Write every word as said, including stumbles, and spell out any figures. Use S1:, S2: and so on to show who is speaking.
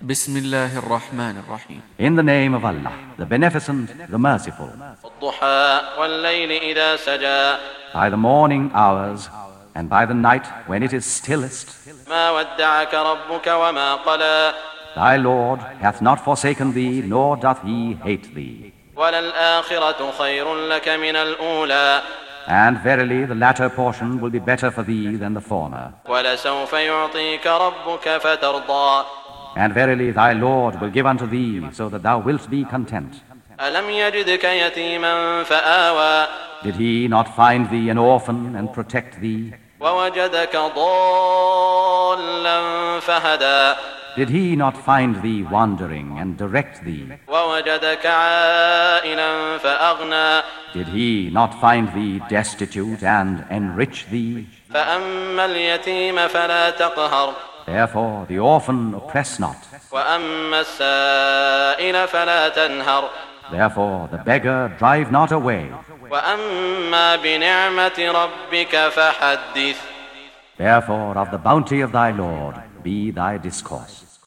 S1: Bismillahir Rahmanir Rahim.
S2: In the name of Allah, the Beneficent, the Merciful.
S3: والضحى والليل إذا سجى.
S2: By the morning hours and by the night when it is stillest,
S3: ما ودعك ربك وما قلى.
S2: thy Lord hath not forsaken thee, nor doth he hate thee.
S3: وللآخرة خير لك من الأولى.
S2: And verily the latter portion will be better for thee than the former.
S3: ولسوف يعطيك ربك فترضى.
S2: And verily thy Lord will give unto thee, so that thou wilt be content.
S3: ألم يجدك يتيما فآوى.
S2: Did he not find thee an orphan and protect thee?
S3: ووجدك ضالا فهدى.
S2: Did he not find thee wandering and direct thee?
S3: ووجدك عائلا فأغنى.
S2: Did he not find thee destitute and enrich thee?
S3: فأما اليتيم فلا تقهر.
S2: Therefore the orphan oppress not.
S3: وأما السائل فلا تنهر.
S2: Therefore the beggar drive not away.
S3: وأما بنعمة ربك فحدث.
S2: Therefore of the bounty of thy Lord be thy discourse.